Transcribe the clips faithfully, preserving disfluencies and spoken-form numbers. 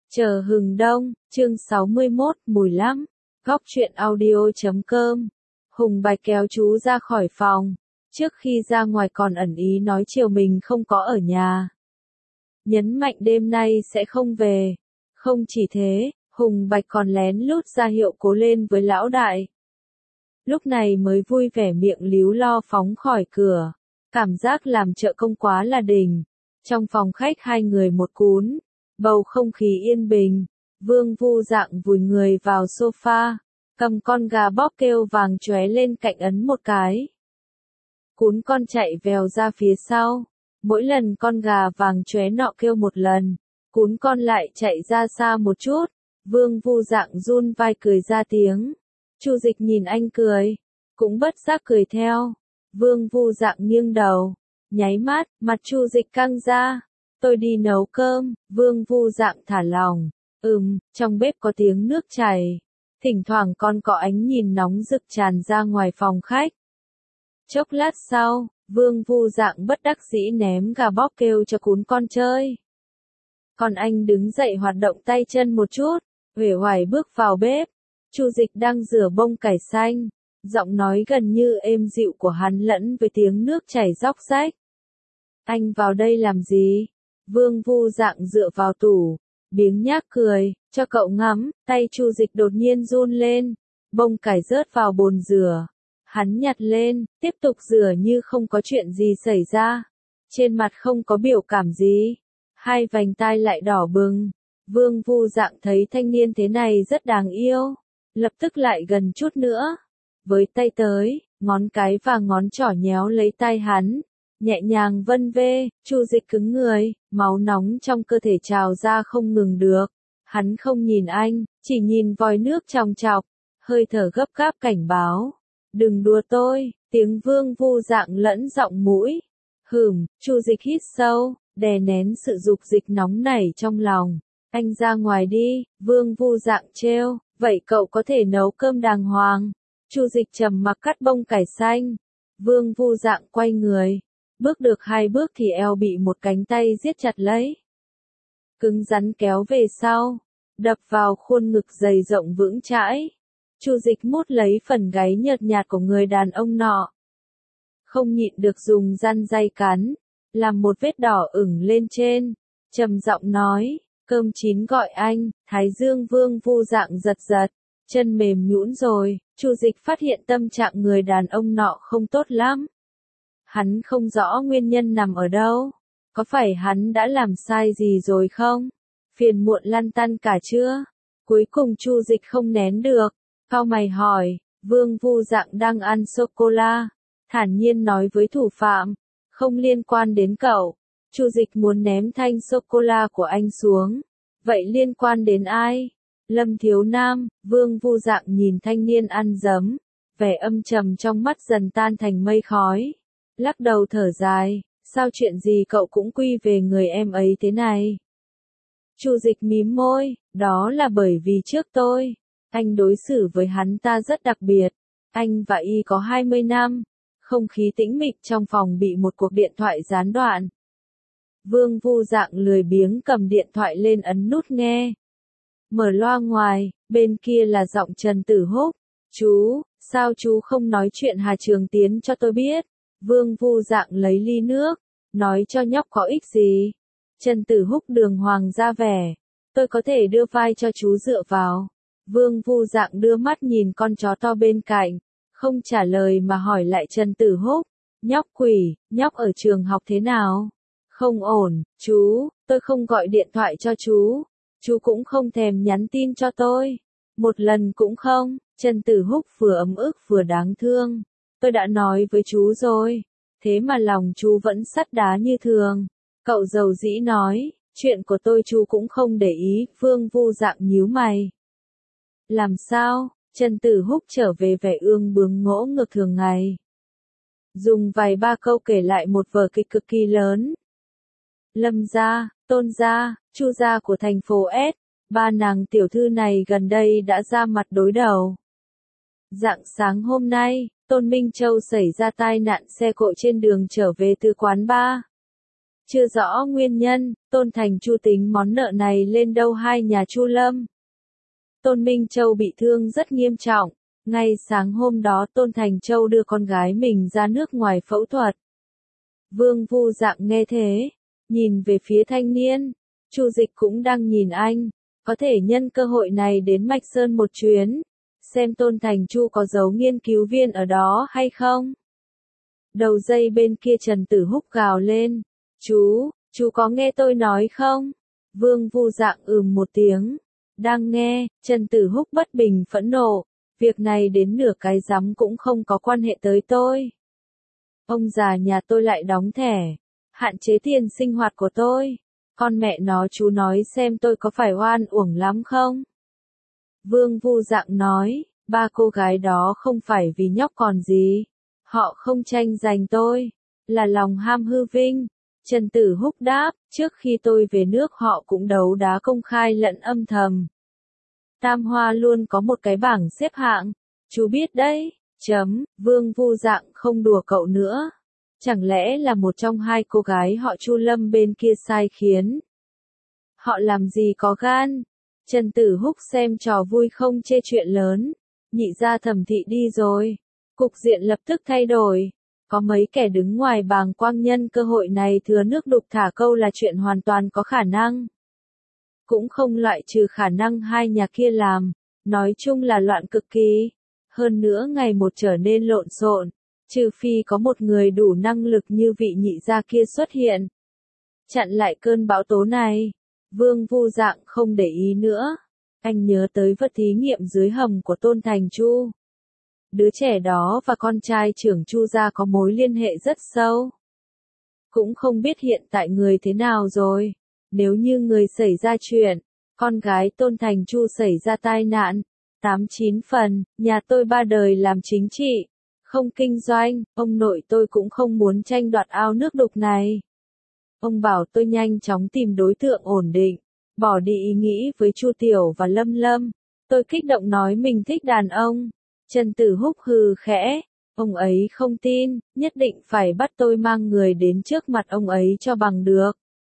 Chờ hừng đông, chương sáu mươi mốt, mùi lắm. Góc truyện audio chấm com. Hùng Bạch kéo chú ra khỏi phòng. Trước khi ra ngoài còn ẩn ý nói chiều mình không có ở nhà. Nhấn mạnh đêm nay sẽ không về. Không chỉ thế, Hùng Bạch còn lén lút ra hiệu cố lên với lão đại. Lúc này mới vui vẻ miệng líu lo phóng khỏi cửa. Cảm giác làm trợ công quá là đỉnh. Trong phòng khách hai người một cún. Bầu không khí yên bình, Vương Vu Dạng vùi người vào sofa, cầm con gà bóp kêu vàng chóe lên cạnh ấn một cái. Cún con chạy vèo ra phía sau, mỗi lần con gà vàng chóe nọ kêu một lần, cún con lại chạy ra xa một chút, Vương Vu Dạng run vai cười ra tiếng. Chu Dịch nhìn anh cười, cũng bất giác cười theo. Vương Vu Dạng nghiêng đầu, nháy mắt, mặt Chu Dịch căng ra. Tôi đi nấu cơm, Vương Vu Dạng thả lòng. Ừm, trong bếp có tiếng nước chảy. Thỉnh thoảng con cọ ánh nhìn nóng rực tràn ra ngoài phòng khách. Chốc lát sau, Vương Vu Dạng bất đắc dĩ ném gà bóp kêu cho cún con chơi. Còn anh đứng dậy hoạt động tay chân một chút, uể oải bước vào bếp. Chu Dịch đang rửa bông cải xanh, giọng nói gần như êm dịu của hắn lẫn với tiếng nước chảy róc rách. Anh vào đây làm gì? Vương Vu Dạng dựa vào tủ, biếng nhác cười, cho cậu ngắm, tay Chu Dịch đột nhiên run lên, bông cải rớt vào bồn rửa. Hắn nhặt lên, tiếp tục rửa như không có chuyện gì xảy ra. Trên mặt không có biểu cảm gì, hai vành tai lại đỏ bừng. Vương Vu Dạng thấy thanh niên thế này rất đáng yêu, lập tức lại gần chút nữa. Với tay tới, ngón cái và ngón trỏ nhéo lấy tay hắn. Nhẹ nhàng vân vê, Chu Dịch cứng người, máu nóng trong cơ thể trào ra không ngừng được. Hắn không nhìn anh, chỉ nhìn vòi nước trong chọc, hơi thở gấp gáp cảnh báo. Đừng đùa tôi, tiếng Vương Vu Dạng lẫn giọng mũi. Hửm, Chu Dịch hít sâu, đè nén sự dục dịch nóng nảy trong lòng. Anh ra ngoài đi, Vương Vu Dạng trêu, vậy cậu có thể nấu cơm đàng hoàng. Chu Dịch trầm mặc cắt bông cải xanh. Vương Vu Dạng quay người. Bước được hai bước thì eo bị một cánh tay giết chặt lấy. Cứng rắn kéo về sau, đập vào khuôn ngực dày rộng vững chãi. Chu Dịch mút lấy phần gáy nhợt nhạt của người đàn ông nọ. Không nhịn được dùng răn day cắn, làm một vết đỏ ửng lên trên, trầm giọng nói, cơm chín gọi anh. Thái dương Vương Vu Dạng giật giật, chân mềm nhũn rồi. Chu Dịch phát hiện tâm trạng người đàn ông nọ không tốt lắm. Hắn không rõ nguyên nhân nằm ở đâu. Có phải hắn đã làm sai gì rồi không? Phiền muộn lăn tăn cả chưa? Cuối cùng Chu Dịch không nén được, cau mày hỏi. Vương Vu Dạng đang ăn sô-cô-la, thản nhiên nói với thủ phạm, không liên quan đến cậu. Chu Dịch muốn ném thanh sô-cô-la của anh xuống. Vậy liên quan đến ai? Lâm Thiếu Nam. Vương Vu Dạng nhìn thanh niên ăn dấm, vẻ âm trầm trong mắt dần tan thành mây khói. Lắc đầu thở dài, sao chuyện gì cậu cũng quy về người em ấy thế này? Chu Dịch mím môi, đó là bởi vì trước tôi, anh đối xử với hắn ta rất đặc biệt. Anh và y có hai mươi năm. Không khí tĩnh mịch trong phòng bị một cuộc điện thoại gián đoạn. Vương Vu Dạng lười biếng cầm điện thoại lên ấn nút nghe. Mở loa ngoài, bên kia là giọng Trần Tử Húc. Chú, sao chú không nói chuyện Hà Trường Tiến cho tôi biết? Vương Vu Dạng lấy ly nước, nói cho nhóc có ích gì. Trần Tử Húc đường hoàng ra vẻ, tôi có thể đưa vai cho chú dựa vào. Vương Vu Dạng đưa mắt nhìn con chó to bên cạnh, không trả lời mà hỏi lại Trần Tử Húc, nhóc quỷ, nhóc ở trường học thế nào? Không ổn, chú, tôi không gọi điện thoại cho chú, chú cũng không thèm nhắn tin cho tôi, một lần cũng không. Trần Tử Húc vừa ấm ức vừa đáng thương. Tôi đã nói với chú rồi, thế mà lòng chú vẫn sắt đá như thường. Cậu dầu dĩ nói, chuyện của tôi chú cũng không để ý. Vương Vu Dạng nhíu mày. Làm sao? Trần Tử Húc trở về vẻ ương bướng ngỗ ngược thường ngày. Dùng vài ba câu kể lại một vở kịch cực kỳ lớn. Lâm gia, Tôn gia, Chu gia của thành phố S, ba nàng tiểu thư này gần đây đã ra mặt đối đầu. Rạng sáng hôm nay, Tôn Minh Châu xảy ra tai nạn xe cộ trên đường trở về từ quán bar. Chưa rõ nguyên nhân, Tôn Thành Chu tính món nợ này lên đâu hai nhà Chu Lâm. Tôn Minh Châu bị thương rất nghiêm trọng. Ngay sáng hôm đó Tôn Thành Châu đưa con gái mình ra nước ngoài phẫu thuật. Vương Vu Dạng nghe thế, nhìn về phía thanh niên. Chu Dịch cũng đang nhìn anh, có thể nhân cơ hội này đến Mạch Sơn một chuyến, xem Tôn Thành Chu có giấu nghiên cứu viên ở đó hay không. Đầu dây bên kia Trần Tử Húc gào lên, chú, chú có nghe tôi nói không? Vương Vu Dạng ừm một tiếng, đang nghe. Trần Tử Húc bất bình phẫn nộ, việc này đến nửa cái rắm cũng không có quan hệ tới tôi. Ông già nhà tôi lại đóng thẻ, hạn chế tiền sinh hoạt của tôi. Con mẹ nó, chú nói xem tôi có phải oan uổng lắm không? Vương Vu Dạng nói, ba cô gái đó không phải vì nhóc còn gì. Họ không tranh giành tôi, là lòng ham hư vinh. Trần Tử Húc đáp, trước khi tôi về nước họ cũng đấu đá công khai lẫn âm thầm. Tam Hoa luôn có một cái bảng xếp hạng, chú biết đấy. Chấm, Vương Vu Dạng không đùa cậu nữa. Chẳng lẽ là một trong hai cô gái họ Chu Lâm bên kia sai khiến? Họ làm gì có gan? Trần Tử Húc xem trò vui không chê chuyện lớn. Nhị gia Thẩm thị đi rồi. Cục diện lập tức thay đổi. Có mấy kẻ đứng ngoài bàng quang nhân cơ hội này thừa nước đục thả câu là chuyện hoàn toàn có khả năng. Cũng không loại trừ khả năng hai nhà kia làm. Nói chung là loạn cực kỳ. Hơn nữa ngày một trở nên lộn xộn. Trừ phi có một người đủ năng lực như vị nhị gia kia xuất hiện. Chặn lại cơn bão tố này. Vương Vu Dạng không để ý nữa. Anh nhớ tới vật thí nghiệm dưới hầm của Tôn Thành Chu. Đứa trẻ đó và con trai trưởng Chu gia có mối liên hệ rất sâu. Cũng không biết hiện tại người thế nào rồi. Nếu như người xảy ra chuyện, con gái Tôn Thành Chu xảy ra tai nạn, tám chín phần, nhà tôi ba đời làm chính trị, không kinh doanh, ông nội tôi cũng không muốn tranh đoạt ao nước đục này. Ông bảo tôi nhanh chóng tìm đối tượng ổn định, bỏ đi ý nghĩ với Chu Tiểu và Lâm Lâm. Tôi kích động nói mình thích đàn ông. Trần Tử Húc hừ khẽ, ông ấy không tin, nhất định phải bắt tôi mang người đến trước mặt ông ấy cho bằng được.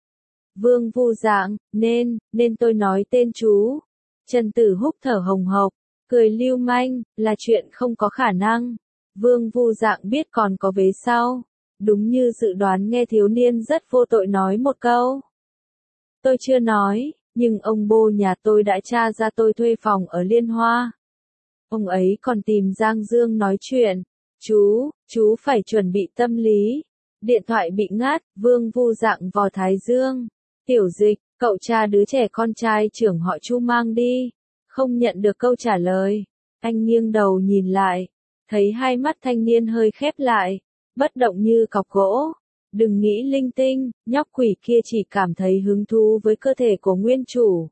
Vương Vu Dạng, nên, nên tôi nói tên chú. Trần Tử Húc thở hồng hộc, cười lưu manh, là chuyện không có khả năng. Vương Vu Dạng biết còn có vế sau. Đúng như dự đoán nghe thiếu niên rất vô tội nói một câu. Tôi chưa nói, nhưng ông bô nhà tôi đã tra ra tôi thuê phòng ở Liên Hoa. Ông ấy còn tìm Giang Dương nói chuyện. Chú, chú phải chuẩn bị tâm lý. Điện thoại bị ngắt, Vương Vu Dạng vò thái dương. Tiểu Dịch, cậu cha đứa trẻ con trai trưởng họ Chu mang đi. Không nhận được câu trả lời. Anh nghiêng đầu nhìn lại. Thấy hai mắt thanh niên hơi khép lại. Bất động như cọc gỗ. Đừng nghĩ linh tinh, nhóc quỷ kia chỉ cảm thấy hứng thú với cơ thể của nguyên chủ.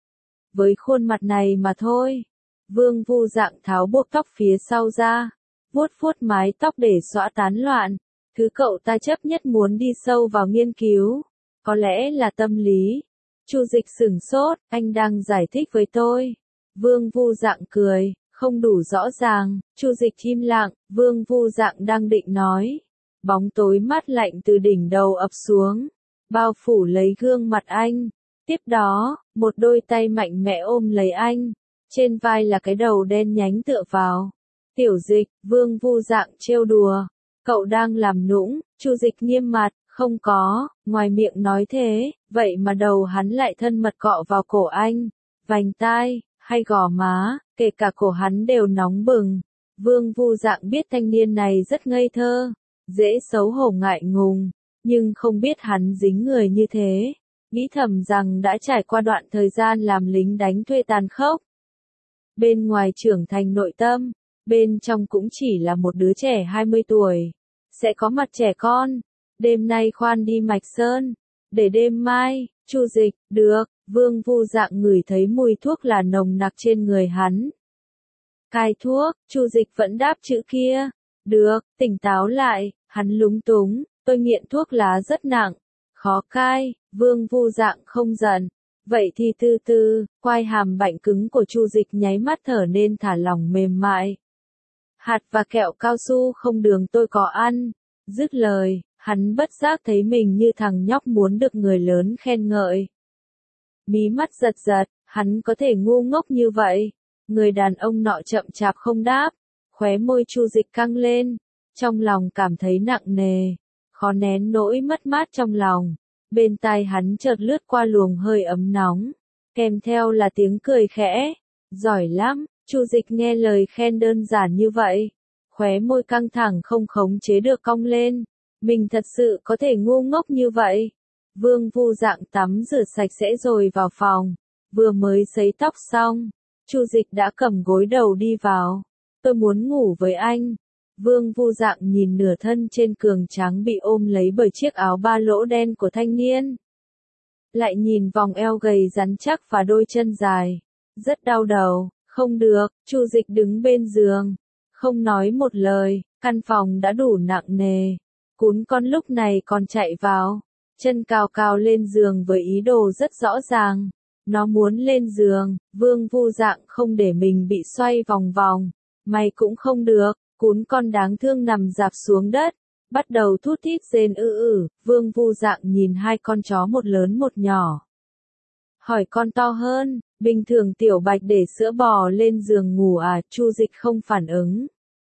Với khuôn mặt này mà thôi. Vương Vu Dạng tháo buộc tóc phía sau ra, vuốt vuốt mái tóc để xõa tán loạn. Thứ cậu ta chấp nhất muốn đi sâu vào nghiên cứu, có lẽ là tâm lý. Chu Dịch sửng sốt, anh đang giải thích với tôi. Vương Vu Dạng cười, không đủ rõ ràng. Chu Dịch im lặng, Vương Vu Dạng đang định nói. Bóng tối mát lạnh từ đỉnh đầu ập xuống, bao phủ lấy gương mặt anh. Tiếp đó, một đôi tay mạnh mẽ ôm lấy anh. Trên vai là cái đầu đen nhánh tựa vào. Tiểu Dịch, Vương Vu Dạng trêu đùa. Cậu đang làm nũng. Chu Dịch nghiêm mặt, không có, ngoài miệng nói thế, vậy mà đầu hắn lại thân mật cọ vào cổ anh. Vành tai, hay gò má, kể cả cổ hắn đều nóng bừng. Vương Vu Dạng biết thanh niên này rất ngây thơ, dễ xấu hổ ngại ngùng, nhưng không biết hắn dính người như thế. Nghĩ thầm rằng đã trải qua đoạn thời gian làm lính đánh thuê tàn khốc. Bên ngoài trưởng thành nội tâm, bên trong cũng chỉ là một đứa trẻ hai mươi tuổi. Sẽ có mặt trẻ con. Đêm nay khoan đi Mạch Sơn. Để đêm mai, Chu Dịch, được. Vương Vu Dạng ngửi thấy mùi thuốc là nồng nặc trên người hắn. Cai thuốc, Chu Dịch vẫn đáp chữ kia. Được, tỉnh táo lại, hắn lúng túng. Tôi nghiện thuốc lá rất nặng. Khó cai, Vương Vu Dạng không giận. Vậy thì từ từ, quai hàm bạnh cứng của Chu Dịch nháy mắt thở nên thả lỏng mềm mại. Hạt và kẹo cao su không đường tôi có ăn. Dứt lời, Hắn bất giác thấy mình như thằng nhóc muốn được người lớn khen ngợi. Mí mắt giật giật, hắn có thể ngu ngốc như vậy. Người đàn ông nọ chậm chạp không đáp, khóe môi Chu Dịch căng lên, trong lòng cảm thấy nặng nề, khó nén nỗi mất mát trong lòng. Bên tai hắn chợt lướt qua luồng hơi ấm nóng, kèm theo là tiếng cười khẽ. Giỏi lắm, Chu Dịch nghe lời khen đơn giản như vậy, khóe môi căng thẳng không khống chế được cong lên. Mình thật sự có thể ngu ngốc như vậy. Vương Vu Dạng tắm rửa sạch sẽ rồi vào phòng, vừa mới sấy tóc xong, Chu Dịch đã cầm gối đầu đi vào. Tôi muốn ngủ với anh. Vương Vu Dạng nhìn nửa thân trên cường tráng bị ôm lấy bởi chiếc áo ba lỗ đen của thanh niên. Lại nhìn vòng eo gầy rắn chắc và đôi chân dài. Rất đau đầu, không được, Chu Dịch đứng bên giường, không nói một lời, căn phòng đã đủ nặng nề. Cún con lúc này còn chạy vào, chân cào cào lên giường với ý đồ rất rõ ràng. Nó muốn lên giường, Vương Vu Dạng không để mình bị xoay vòng vòng. Mày cũng không được, cún con đáng thương nằm rạp xuống đất, bắt đầu thút thít rên ư ử. Vương Vu Dạng nhìn hai con chó một lớn một nhỏ. Hỏi con to hơn, bình thường Tiểu Bạch để sữa bò lên giường ngủ à? Chu Dịch không phản ứng.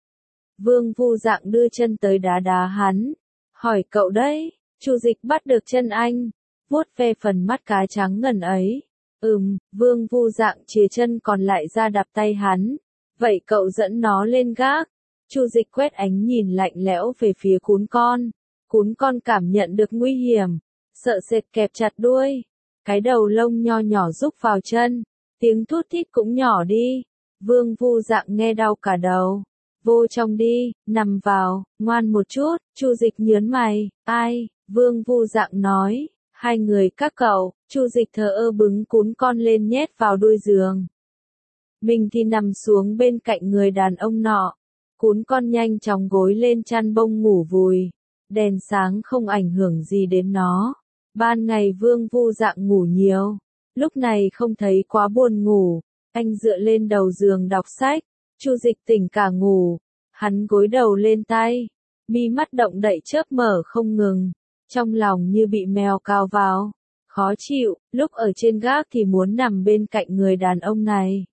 Vương Vu Dạng đưa chân tới đá đá hắn. Hỏi cậu đấy. Chu Dịch bắt được chân anh, vuốt ve phần mắt cá trắng ngần ấy. Ừm, Vương Vu Dạng chìa chân còn lại ra đạp tay hắn. Vậy cậu dẫn nó lên gác. Chu Dịch quét ánh nhìn lạnh lẽo về phía cún con. Cún con cảm nhận được nguy hiểm, sợ sệt kẹp chặt đuôi. Cái đầu lông nho nhỏ rúc vào chân, tiếng thút thít cũng nhỏ đi. Vương Vu Dạng nghe đau cả đầu. Vô trong đi, nằm vào, ngoan một chút. Chu Dịch nhớn mày. Ai? Vương Vu Dạng nói. Hai người các cậu. Chu Dịch thờ ơ bứng cún con lên nhét vào đuôi giường. Mình thì nằm xuống bên cạnh người đàn ông nọ. Cún con nhanh chóng gối lên chăn bông ngủ vùi. Đèn sáng không ảnh hưởng gì đến nó. Ban ngày Vương Vu Dạng ngủ nhiều, lúc này không thấy quá buồn ngủ. Anh dựa lên đầu giường đọc sách. Chu Dịch tỉnh cả ngủ, hắn gối đầu lên tay, mi mắt động đậy chớp mở không ngừng, trong lòng như bị mèo cào vào, khó chịu. Lúc ở trên gác thì muốn nằm bên cạnh người đàn ông này,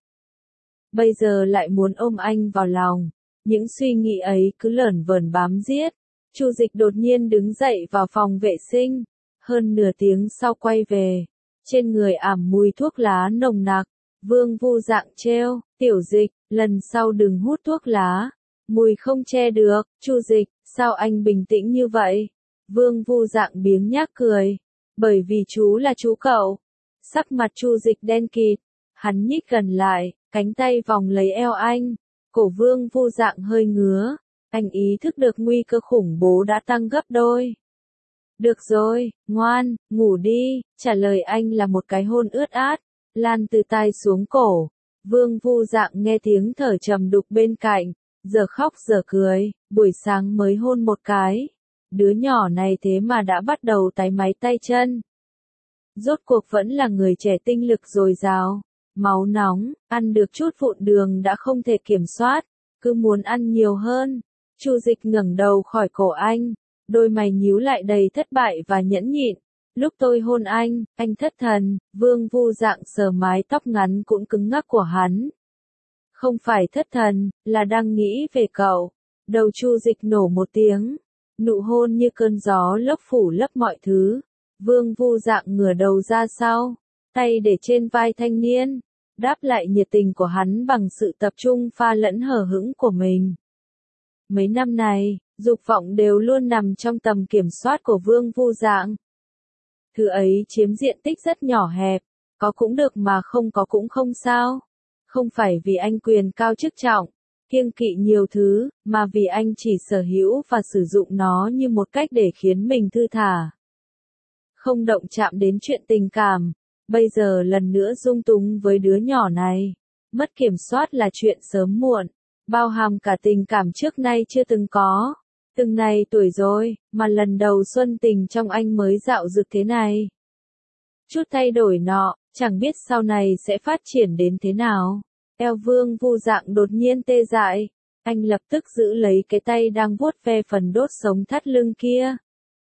bây giờ lại muốn ôm anh vào lòng. Những suy nghĩ ấy cứ lởn vởn bám giết. Chu Dịch đột nhiên đứng dậy vào phòng vệ sinh, hơn nửa tiếng sau quay về, trên người ảm mùi thuốc lá nồng nặc. Vương Vu Dạng trêu, Tiểu Dịch, lần sau đừng hút thuốc lá, mùi không che được. Chu Dịch, sao anh bình tĩnh như vậy? Vương Vu Dạng biếng nhác cười, bởi vì chú là chú cậu. Sắc mặt Chu Dịch đen kịt, hắn nhích gần lại, cánh tay vòng lấy eo anh, cổ Vương Vu Dạng hơi ngứa, anh ý thức được nguy cơ khủng bố đã tăng gấp đôi. Được rồi, ngoan, ngủ đi. Trả lời anh là một cái hôn ướt át, lan từ tai xuống cổ. Vương Vu Dạng nghe tiếng thở trầm đục bên cạnh, giờ khóc giờ cười. Buổi sáng mới hôn một cái, đứa nhỏ này thế mà đã bắt đầu táy máy tay chân. Rốt cuộc vẫn là người trẻ tinh lực dồi dào, máu nóng, ăn được chút vụn đường đã không thể kiểm soát, cứ muốn ăn nhiều hơn. Chu Dịch ngẩng đầu khỏi cổ anh, đôi mày nhíu lại đầy thất bại và nhẫn nhịn. Lúc tôi hôn anh, anh thất thần. Vương Vu Dạng sờ mái tóc ngắn cũng cứng ngắc của hắn. Không phải thất thần, là đang nghĩ về cậu. Đầu Chu Dịch nổ một tiếng, nụ hôn như cơn gió lốc phủ lấp mọi thứ. Vương Vu Dạng ngửa đầu ra sau, tay để trên vai thanh niên, đáp lại nhiệt tình của hắn bằng sự tập trung pha lẫn hờ hững của mình. Mấy năm này, dục vọng đều luôn nằm trong tầm kiểm soát của Vương Vu Dạng. Thứ ấy chiếm diện tích rất nhỏ hẹp, có cũng được mà không có cũng không sao. Không phải vì anh quyền cao chức trọng, kiêng kỵ nhiều thứ, mà vì anh chỉ sở hữu và sử dụng nó như một cách để khiến mình thư thả. Không động chạm đến chuyện tình cảm, bây giờ lần nữa dung túng với đứa nhỏ này. Mất kiểm soát là chuyện sớm muộn, bao hàm cả tình cảm trước nay chưa từng có. Từng này tuổi rồi, mà lần đầu xuân tình trong anh mới dạo dực thế này. Chút thay đổi nọ, chẳng biết sau này sẽ phát triển đến thế nào. Eo Vương Vu Dạng đột nhiên tê dại, anh lập tức giữ lấy cái tay đang vuốt ve phần đốt sống thắt lưng kia.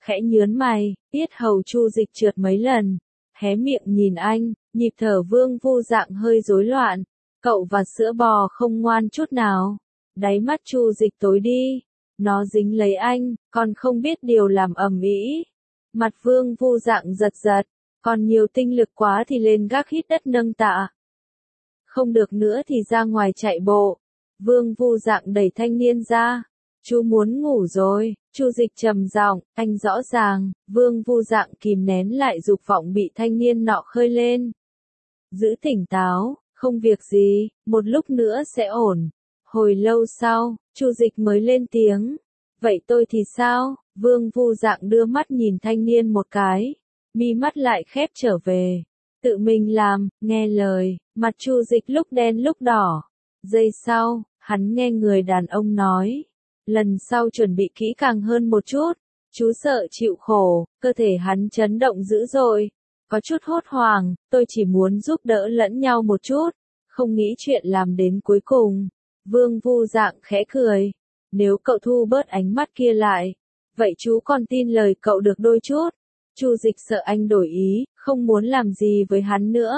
khẽ nhớn mày, yết hầu Chu Dịch trượt mấy lần, hé miệng nhìn anh, nhịp thở Vương Vu Dạng hơi rối loạn, cậu và sữa bò không ngoan chút nào. Đáy mắt Chu Dịch tối đi, nó dính lấy anh, còn không biết điều làm ầm ĩ. Mặt Vương Vu Dạng giật giật, còn nhiều tinh lực quá thì lên gác hít đất nâng tạ. Không được nữa thì ra ngoài chạy bộ. Vương Vu Dạng đẩy thanh niên ra. Chú muốn ngủ rồi, Chu Dịch trầm giọng, anh rõ ràng. Vương Vu Dạng kìm nén lại dục vọng bị thanh niên nọ khơi lên. Giữ tỉnh táo, không việc gì, một lúc nữa sẽ ổn. Hồi lâu sau, Chu Dịch mới lên tiếng. Vậy tôi thì sao? Vương Vu Dạng đưa mắt nhìn thanh niên một cái, mi mắt lại khép trở về. Tự mình làm, nghe lời, mặt Chu Dịch lúc đen lúc đỏ. Giây sau, hắn nghe người đàn ông nói. Lần sau chuẩn bị kỹ càng hơn một chút. Chú sợ chịu khổ, cơ thể hắn chấn động dữ dội. Có chút hốt hoảng, tôi chỉ muốn giúp đỡ lẫn nhau một chút. Không nghĩ chuyện làm đến cuối cùng. Vương Vu Dạng khẽ cười. Nếu cậu thu bớt ánh mắt kia lại, vậy chú còn tin lời cậu được đôi chút. Chu Dịch sợ anh đổi ý, không muốn làm gì với hắn nữa.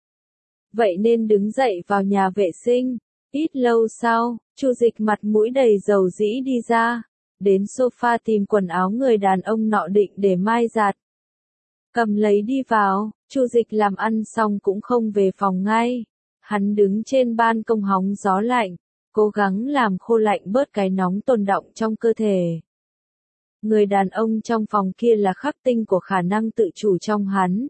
Vậy nên đứng dậy vào nhà vệ sinh. Ít lâu sau, Chu Dịch mặt mũi đầy dầu dĩ đi ra, đến sofa tìm quần áo người đàn ông nọ định để mai giặt. Cầm lấy đi vào, Chu Dịch làm ăn xong cũng không về phòng ngay. Hắn đứng trên ban công hóng gió lạnh, cố gắng làm khô lạnh bớt cái nóng tồn đọng trong cơ thể. Người đàn ông trong phòng kia là khắc tinh của khả năng tự chủ trong hắn.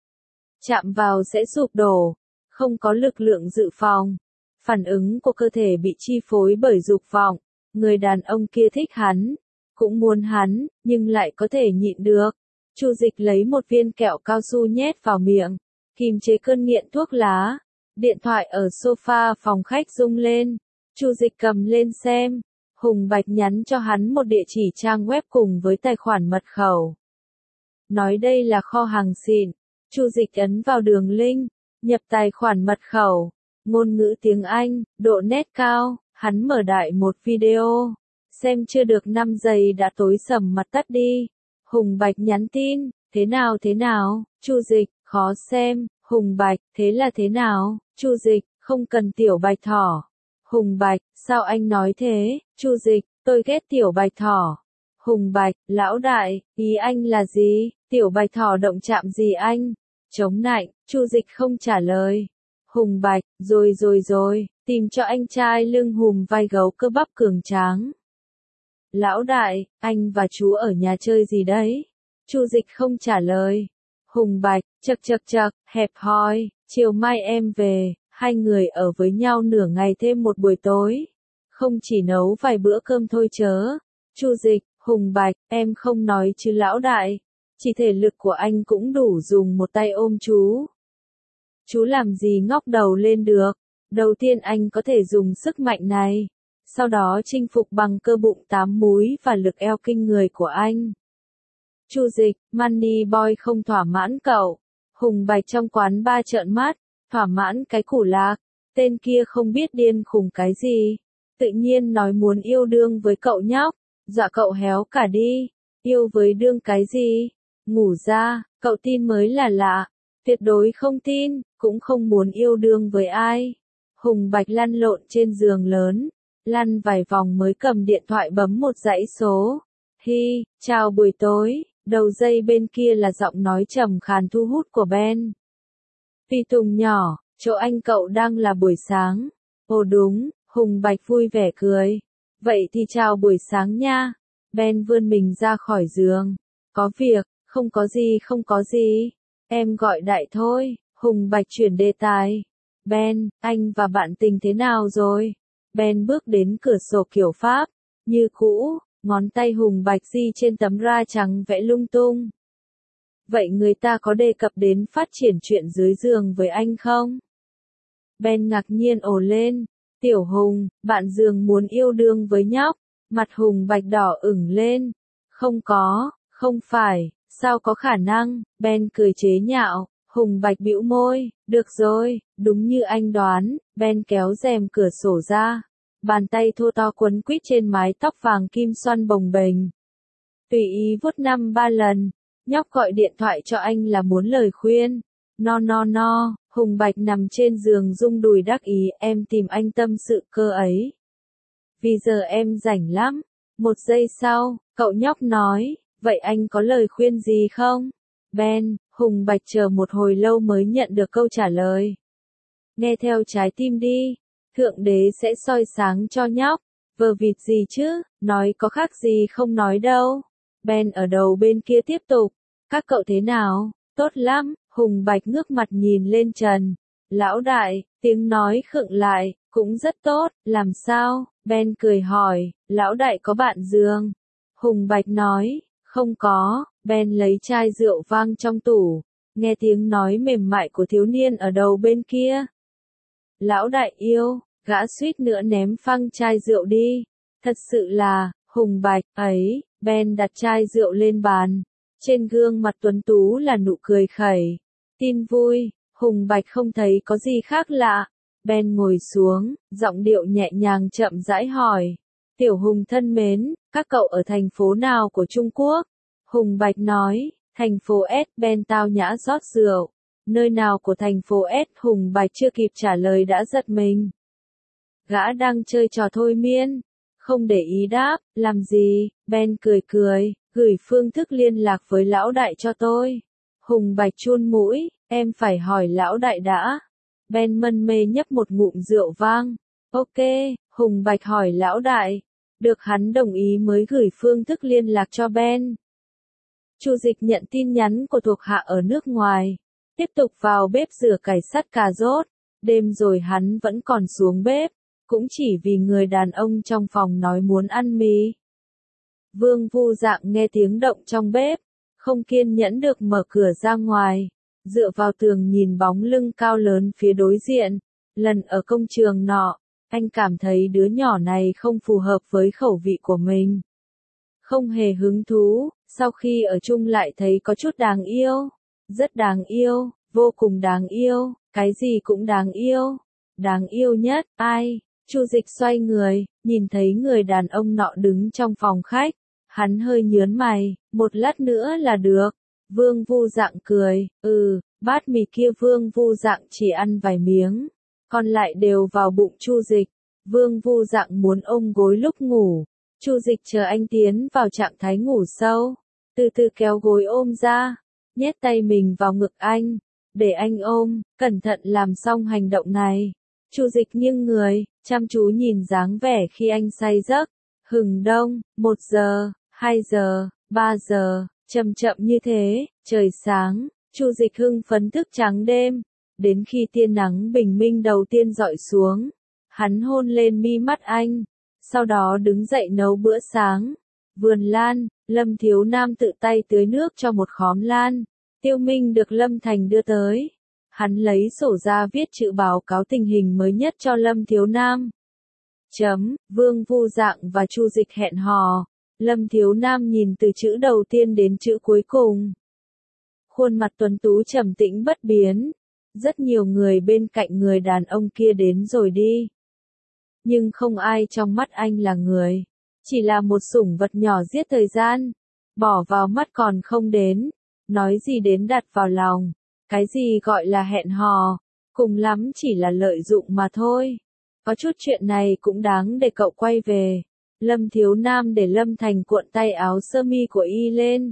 Chạm vào sẽ sụp đổ, không có lực lượng dự phòng. Phản ứng của cơ thể bị chi phối bởi dục vọng. Người đàn ông kia thích hắn, cũng muốn hắn, nhưng lại có thể nhịn được. Chu Dịch lấy một viên kẹo cao su nhét vào miệng, kiềm chế cơn nghiện thuốc lá. Điện thoại ở sofa phòng khách rung lên. Chu Dịch cầm lên xem. Hùng Bạch nhắn cho hắn một địa chỉ trang web cùng với tài khoản mật khẩu. Nói đây là kho hàng xịn. Chu Dịch ấn vào đường link, nhập tài khoản mật khẩu. Ngôn ngữ tiếng Anh, độ nét cao, hắn mở đại một video. Xem chưa được năm giây đã tối sầm mặt tắt đi. Hùng Bạch nhắn tin, thế nào thế nào, Chu Dịch, khó xem. Hùng Bạch, thế là thế nào, Chu Dịch, không cần tiểu bạch thỏ. Hùng Bạch, sao anh nói thế, Chu Dịch, tôi ghét tiểu bạch thỏ. Hùng Bạch, lão đại, ý anh là gì, tiểu bạch thỏ động chạm gì anh? Chống nạnh, Chu Dịch không trả lời. Hùng Bạch, rồi rồi rồi, tìm cho anh trai lưng hùm vai gấu cơ bắp cường tráng. Lão đại, anh và chú ở nhà chơi gì đấy? Chu Dịch không trả lời. Hùng Bạch, chậc chậc chậc, hẹp hòi, chiều mai em về, hai người ở với nhau nửa ngày thêm một buổi tối. Không chỉ nấu vài bữa cơm thôi chớ. Chu Dịch, Hùng Bạch, em không nói chứ lão đại. Chỉ thể lực của anh cũng đủ dùng một tay ôm chú. Chú làm gì ngóc đầu lên được. Đầu tiên anh có thể dùng sức mạnh này. Sau đó chinh phục bằng cơ bụng tám múi và lực eo kinh người của anh. Chu Dịch, Money Boy không thỏa mãn cậu. Hùng Bạch trong quán ba trợn mắt, thỏa mãn cái củ lạc. Tên kia không biết điên khùng cái gì. Tự nhiên nói muốn yêu đương với cậu nhóc. Dọa cậu héo cả đi. Yêu với đương cái gì? Ngủ ra, cậu tin mới là lạ. Tuyệt đối không tin, cũng không muốn yêu đương với ai. Hùng Bạch lăn lộn trên giường lớn. Lăn vài vòng mới cầm điện thoại bấm một dãy số. Hi, chào buổi tối. Đầu dây bên kia là giọng nói trầm khàn thu hút của Ben. Phi Tùng nhỏ, chỗ anh cậu đang là buổi sáng. Ồ đúng, Hùng Bạch vui vẻ cười. Vậy thì chào buổi sáng nha. Ben vươn mình ra khỏi giường. Có việc, không có gì không có gì. Em gọi đại thôi. Hùng Bạch chuyển đề tài. Ben, anh và bạn tình thế nào rồi? Ben bước đến cửa sổ kiểu Pháp. Như cũ, ngón tay Hùng Bạch di trên tấm ra trắng vẽ lung tung. Vậy người ta có đề cập đến phát triển chuyện dưới giường với anh không? Ben ngạc nhiên ồ lên. Tiểu Hùng, bạn giường muốn yêu đương với nhóc. Mặt Hùng Bạch đỏ ửng lên. Không có, không phải, sao có khả năng? Ben cười chế nhạo. Hùng Bạch bĩu môi. Được rồi, đúng như anh đoán. Ben kéo rèm cửa sổ ra. Bàn tay thô to quấn quýt trên mái tóc vàng kim xoăn bồng bềnh. Tùy ý vuốt năm ba lần, nhóc gọi điện thoại cho anh là muốn lời khuyên. No no no, Hùng Bạch nằm trên giường rung đùi đắc ý, em tìm anh tâm sự cơ ấy. Vì giờ em rảnh lắm. Một giây sau, cậu nhóc nói, vậy anh có lời khuyên gì không? Ben, Hùng Bạch chờ một hồi lâu mới nhận được câu trả lời. Nghe theo trái tim đi, Thượng Đế sẽ soi sáng cho nhóc. Vờ vịt gì chứ, nói có khác gì không nói đâu. Ben ở đầu bên kia tiếp tục, các cậu thế nào? Tốt lắm, Hùng Bạch ngước mặt nhìn lên trần. Lão đại, tiếng nói khựng lại, cũng rất tốt, làm sao? Ben cười hỏi, lão đại có bạn giường? Hùng Bạch nói, không có. Ben lấy chai rượu vang trong tủ, nghe tiếng nói mềm mại của thiếu niên ở đầu bên kia. Lão đại yêu, gã suýt nữa ném phăng chai rượu đi. Thật sự là, Hùng Bạch, ấy, Ben đặt chai rượu lên bàn. Trên gương mặt tuấn tú là nụ cười khẩy. Tin vui, Hùng Bạch không thấy có gì khác lạ. Ben ngồi xuống, giọng điệu nhẹ nhàng chậm rãi hỏi. Tiểu Hùng thân mến, các cậu ở thành phố nào của Trung Quốc? Hùng Bạch nói, thành phố S. Ben tao nhã rót rượu. Nơi nào của thành phố S? Hùng Bạch chưa kịp trả lời đã giật mình. Gã đang chơi trò thôi miên. Không để ý đáp, làm gì? Ben cười cười, gửi phương thức liên lạc với lão đại cho tôi. Hùng Bạch chun mũi, em phải hỏi lão đại đã. Ben mân mê nhấp một ngụm rượu vang. Ok, Hùng Bạch hỏi lão đại. Được hắn đồng ý mới gửi phương thức liên lạc cho Ben. Chu Dịch nhận tin nhắn của thuộc hạ ở nước ngoài. Tiếp tục vào bếp rửa cải sắt cà rốt. Đêm rồi hắn vẫn còn xuống bếp. Cũng chỉ vì người đàn ông trong phòng nói muốn ăn mì. Vương Vu Dạng nghe tiếng động trong bếp. Không kiên nhẫn được mở cửa ra ngoài. Dựa vào tường nhìn bóng lưng cao lớn phía đối diện. Lần ở công trường nọ, anh cảm thấy đứa nhỏ này không phù hợp với khẩu vị của mình. Không hề hứng thú, sau khi ở chung lại thấy có chút đáng yêu. Rất đáng yêu, vô cùng đáng yêu, cái gì cũng đáng yêu. Đáng yêu nhất, ai? Chu Dịch xoay người, nhìn thấy người đàn ông nọ đứng trong phòng khách. Hắn hơi nhớn mày, một lát nữa là được. Vương Vu Dạng cười, ừ, bát mì kia Vương Vu Dạng chỉ ăn vài miếng. Còn lại đều vào bụng Chu Dịch. Vương Vu Dạng muốn ôm gối lúc ngủ. Chu Dịch chờ anh tiến vào trạng thái ngủ sâu. Từ từ kéo gối ôm ra. Nhét tay mình vào ngực anh. Để anh ôm, cẩn thận làm xong hành động này. Chu Dịch nghiêng người, chăm chú nhìn dáng vẻ khi anh say giấc. Hừng đông, một giờ, hai giờ, ba giờ, chậm chậm như thế, trời sáng, Chu Dịch hưng phấn thức trắng đêm. Đến khi tia nắng bình minh đầu tiên rọi xuống, hắn hôn lên mi mắt anh, sau đó đứng dậy nấu bữa sáng. Vườn lan, Lâm Thiếu Nam tự tay tưới nước cho một khóm lan. Tiêu Minh được Lâm Thành đưa tới. Hắn lấy sổ ra viết chữ báo cáo tình hình mới nhất cho Lâm Thiếu Nam. Chấm, Vương Vu Dạng và Chu Dịch hẹn hò. Lâm Thiếu Nam nhìn từ chữ đầu tiên đến chữ cuối cùng. Khuôn mặt tuấn tú trầm tĩnh bất biến. Rất nhiều người bên cạnh người đàn ông kia đến rồi đi. Nhưng không ai trong mắt anh là người. Chỉ là một sủng vật nhỏ giết thời gian. Bỏ vào mắt còn không đến. Nói gì đến đặt vào lòng. Cái gì gọi là hẹn hò. Cùng lắm chỉ là lợi dụng mà thôi. Có chút chuyện này cũng đáng để cậu quay về. Lâm Thiếu Nam để Lâm Thành cuộn tay áo sơ mi của y lên.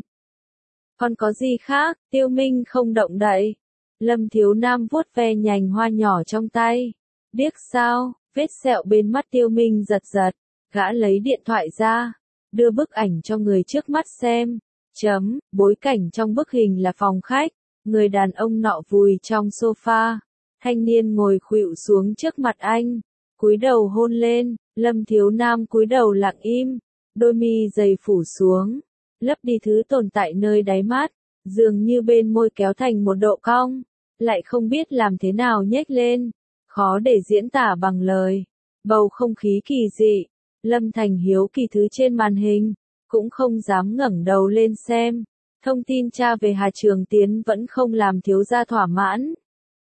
Còn có gì khác? Tiêu Minh không động đậy. Lâm Thiếu Nam vuốt ve nhành hoa nhỏ trong tay. Điếc sao? Vết sẹo bên mắt Tiêu Minh giật giật. Gã lấy điện thoại ra. Đưa bức ảnh cho người trước mắt xem. Chấm, bối cảnh trong bức hình là phòng khách. Người đàn ông nọ vùi trong sofa. Thanh niên ngồi khuỵu xuống trước mặt anh. Cúi đầu hôn lên. Lâm Thiếu Nam cúi đầu lặng im. Đôi mi dày phủ xuống. Lấp đi thứ tồn tại nơi đáy mắt. Dường như bên môi kéo thành một độ cong. Lại không biết làm thế nào nhếch lên. Khó để diễn tả bằng lời. Bầu không khí kỳ dị. Lâm Thành hiếu kỳ thứ trên màn hình. Cũng không dám ngẩng đầu lên xem. Thông tin tra về Hà Trường Tiến vẫn không làm thiếu gia thỏa mãn.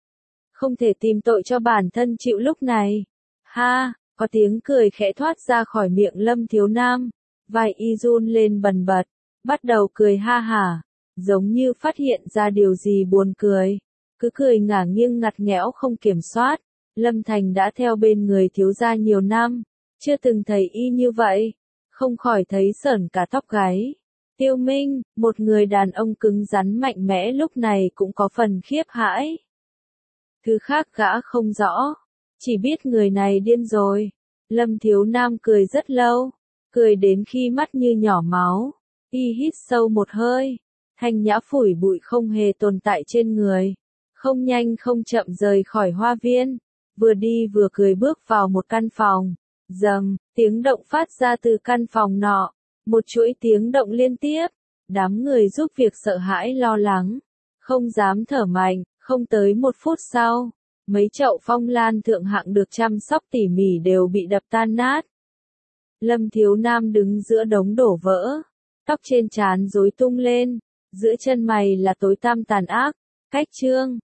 Không thể tìm tội cho bản thân chịu lúc này. Ha, có tiếng cười khẽ thoát ra khỏi miệng Lâm Thiếu Nam. Vai y run lên bần bật. bắt đầu cười ha hả, giống như phát hiện ra điều gì buồn cười, cứ cười ngả nghiêng ngặt nghẽo không kiểm soát. Lâm Thành đã theo bên người thiếu gia nhiều năm, chưa từng thấy y như vậy, không khỏi thấy sởn cả tóc gáy. Tiêu Minh, một người đàn ông cứng rắn mạnh mẽ lúc này cũng có phần khiếp hãi. Thứ khác gã không rõ, chỉ biết người này điên rồi. Lâm Thiếu Nam cười rất lâu, cười đến khi mắt như nhỏ máu, y hít sâu một hơi, thanh nhã phủi bụi không hề tồn tại trên người, không nhanh không chậm rời khỏi hoa viên, vừa đi vừa cười bước vào một căn phòng. Rầm, tiếng động phát ra từ căn phòng nọ, một chuỗi tiếng động liên tiếp, đám người giúp việc sợ hãi lo lắng, không dám thở mạnh. Không tới một phút sau, mấy chậu phong lan thượng hạng được chăm sóc tỉ mỉ đều bị đập tan nát. Lâm Thiếu Nam đứng giữa đống đổ vỡ, tóc trên trán rối tung lên, giữa chân mày là tối tăm tàn ác. Cách chương